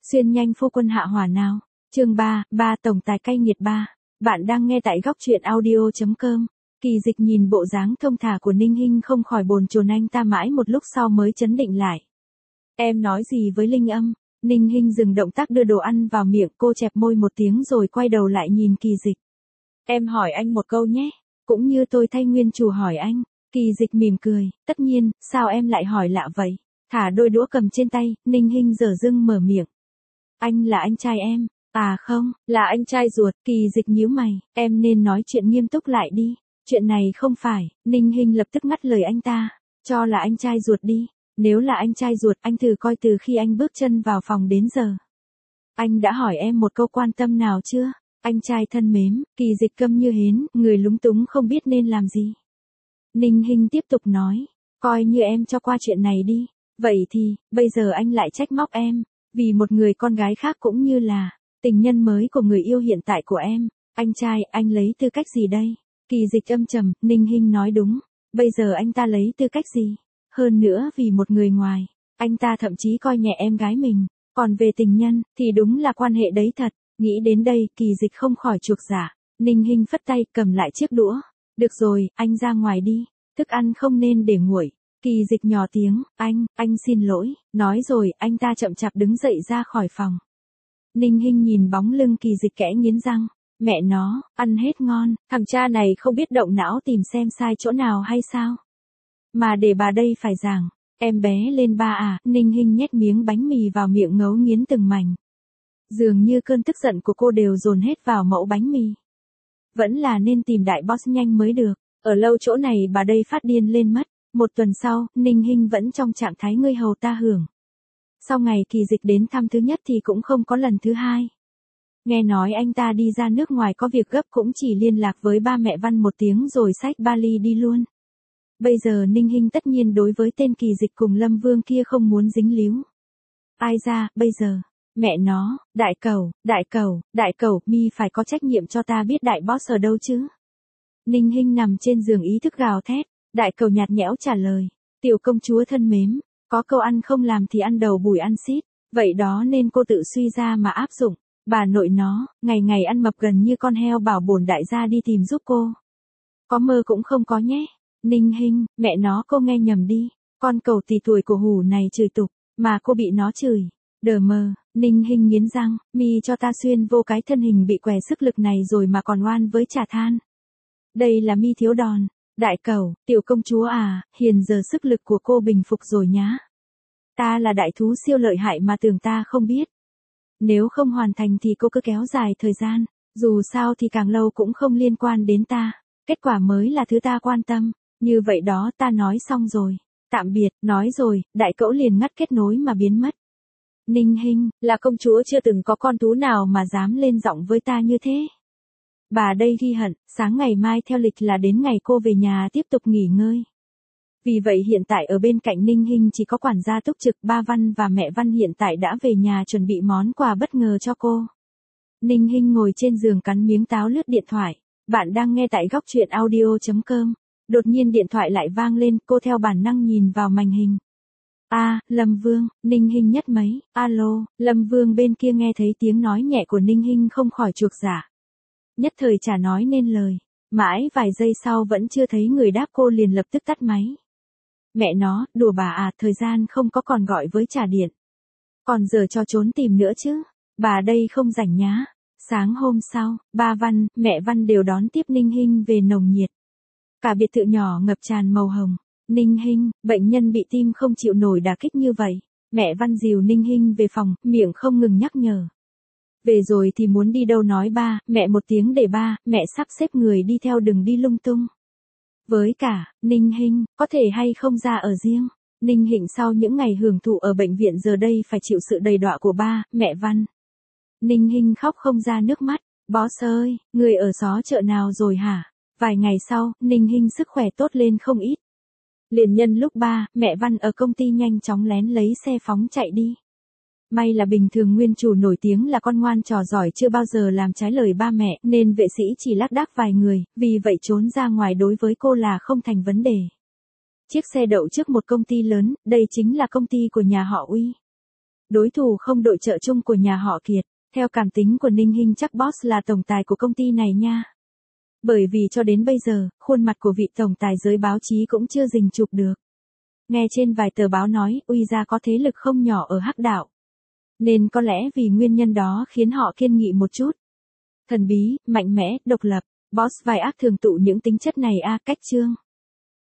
Xuyên nhanh phu quân hạ hỏa nào. Chương 3, tổng tài cay nghiệt 3. Bạn đang nghe tại góc truyện audio.com. Kỳ Dịch nhìn bộ dáng thông thả của Ninh Hinh không khỏi bồn chồn anh ta mãi một lúc sau mới chấn định lại. Em nói gì với Linh Âm? Ninh Hinh dừng động tác đưa đồ ăn vào miệng, cô chẹp môi một tiếng rồi quay đầu lại nhìn Kỳ Dịch. Em hỏi anh một câu nhé, cũng như tôi thay nguyên chủ hỏi anh. Kỳ Dịch mỉm cười, tất nhiên, sao em lại hỏi lạ vậy? Thả đôi đũa cầm trên tay, Ninh Hinh dở dưng mở miệng. Anh là anh trai em. À không, là anh trai ruột. Kỳ Dịch nhíu mày, em nên nói chuyện nghiêm túc lại đi. Chuyện này không phải. Ninh Hinh lập tức ngắt lời anh ta. Cho là anh trai ruột đi. Nếu là anh trai ruột, anh thử coi từ khi anh bước chân vào phòng đến giờ. Anh đã hỏi em một câu quan tâm nào chưa? Anh trai thân mến. Kỳ Dịch câm như hến, người lúng túng không biết nên làm gì. Ninh Hinh tiếp tục nói. Coi như em cho qua chuyện này đi. Vậy thì, bây giờ anh lại trách móc em. Vì một người con gái khác cũng như là tình nhân mới của người yêu hiện tại của em. Anh trai, anh lấy tư cách gì đây? Kỳ Dịch âm trầm, Ninh Hinh nói đúng. Bây giờ anh ta lấy tư cách gì? Hơn nữa vì một người ngoài, anh ta thậm chí coi nhẹ em gái mình. Còn về tình nhân, thì đúng là quan hệ đấy thật. Nghĩ đến đây, Kỳ Dịch không khỏi chuộc dạ. Ninh Hinh phất tay, cầm lại chiếc đũa. Được rồi, anh ra ngoài đi. Thức ăn không nên để nguội. Kỳ Dịch nhỏ tiếng, anh xin lỗi. Nói rồi, anh ta chậm chạp đứng dậy ra khỏi phòng. Ninh Hinh nhìn bóng lưng Kỳ Dịch kẽ nghiến răng. Mẹ nó, ăn hết ngon, thằng cha này không biết động não tìm xem sai chỗ nào hay sao? Mà để bà đây phải giảng, em bé lên ba à? Ninh Hinh nhét miếng bánh mì vào miệng ngấu nghiến từng mảnh. Dường như cơn tức giận của cô đều dồn hết vào mẫu bánh mì. Vẫn là nên tìm đại boss nhanh mới được, ở lâu chỗ này bà đây phát điên lên mất. Một tuần sau, Ninh Hinh vẫn trong trạng thái ngươi hầu ta hưởng. Sau ngày Kỳ Dịch đến thăm thứ nhất thì cũng không có lần thứ hai. Nghe nói anh ta đi ra nước ngoài có việc gấp cũng chỉ liên lạc với ba mẹ Văn một tiếng rồi xách vali đi luôn. Bây giờ Ninh Hinh tất nhiên đối với tên Kỳ Dịch cùng Lâm Vương kia không muốn dính líu. Ai ra, bây giờ, mẹ nó, đại cẩu, mi phải có trách nhiệm cho ta biết đại boss ở đâu chứ. Ninh Hinh nằm trên giường ý thức gào thét. Đại cẩu nhạt nhẽo trả lời. Tiểu công chúa thân mến, có câu ăn không làm thì ăn đầu bùi ăn xít. Vậy đó nên cô tự suy ra mà áp dụng. Bà nội nó, ngày ngày ăn mập gần như con heo bảo bổn đại gia đi tìm giúp cô. Có mơ cũng không có nhé. Ninh Hinh, mẹ nó cô nghe nhầm đi. Con cẩu tỷ tuổi của hủ này chửi tục, mà cô bị nó chửi. Đờ mờ, Ninh Hinh nghiến răng, mi cho ta xuyên vô cái thân hình bị què sức lực này rồi mà còn oan với trả than. Đây là mi thiếu đòn. Đại cẩu, tiểu công chúa à, hiện giờ sức lực của cô bình phục rồi nhá. Ta là đại thú siêu lợi hại mà tưởng ta không biết. Nếu không hoàn thành thì cô cứ kéo dài thời gian, dù sao thì càng lâu cũng không liên quan đến ta. Kết quả mới là thứ ta quan tâm, như vậy đó ta nói xong rồi. Tạm biệt, nói rồi, đại cẩu liền ngắt kết nối mà biến mất. Ninh Hinh, là công chúa chưa từng có con thú nào mà dám lên giọng với ta như thế. Bà đây ghi hận, sáng ngày mai theo lịch là đến ngày cô về nhà tiếp tục nghỉ ngơi. Vì vậy hiện tại ở bên cạnh Ninh Hinh chỉ có quản gia túc trực, ba Văn và mẹ Văn hiện tại đã về nhà chuẩn bị món quà bất ngờ cho cô. Ninh Hinh ngồi trên giường cắn miếng táo lướt điện thoại. Bạn đang nghe tại góc truyện audio.com. Đột nhiên điện thoại lại vang lên, cô theo bản năng nhìn vào màn hình. Lâm Vương. Ninh Hinh nhất mấy. Alo. Lâm Vương bên kia nghe thấy tiếng nói nhẹ của Ninh Hinh không khỏi chuộc dạ. Nhất thời chả nói nên lời. Mãi vài giây sau vẫn chưa thấy người đáp, cô liền lập tức tắt máy. Mẹ nó, đùa bà à, thời gian không có còn gọi với trả điện. Còn giờ cho trốn tìm nữa chứ. Bà đây không rảnh nhá. Sáng hôm sau, ba Văn, mẹ Văn đều đón tiếp Ninh Hinh về nồng nhiệt. Cả biệt thự nhỏ ngập tràn màu hồng. Ninh Hinh, bệnh nhân bị tim không chịu nổi đả kích như vậy. Mẹ Văn dìu Ninh Hinh về phòng, miệng không ngừng nhắc nhở. Về rồi thì muốn đi đâu nói ba, mẹ một tiếng để ba, mẹ sắp xếp người đi theo đừng đi lung tung. Với cả, Ninh Hinh, có thể hay không ra ở riêng. Ninh Hinh sau những ngày hưởng thụ ở bệnh viện giờ đây phải chịu sự đầy đọa của ba, mẹ Văn. Ninh Hinh khóc không ra nước mắt. Boss ơi, người ở xó chợ nào rồi hả? Vài ngày sau, Ninh Hinh sức khỏe tốt lên không ít. Liền nhân lúc ba, mẹ Văn ở công ty nhanh chóng lén lấy xe phóng chạy đi. May là bình thường nguyên chủ nổi tiếng là con ngoan trò giỏi chưa bao giờ làm trái lời ba mẹ nên vệ sĩ chỉ lác đác vài người, vì vậy trốn ra ngoài đối với cô là không thành vấn đề. Chiếc xe đậu trước một công ty lớn, đây chính là công ty của nhà họ Uy. Đối thủ không đội trợ chung của nhà họ Kiệt. Theo cảm tính của Ninh Hinh chắc boss là tổng tài của công ty này nha. Bởi vì cho đến bây giờ, khuôn mặt của vị tổng tài giới báo chí cũng chưa rình chụp được. Nghe trên vài tờ báo nói, Uy Gia có thế lực không nhỏ ở Hắc Đạo. Nên có lẽ vì nguyên nhân đó khiến họ kiên nghị một chút. Thần bí, mạnh mẽ, độc lập, boss vai ác thường tụ những tính chất này cách chương.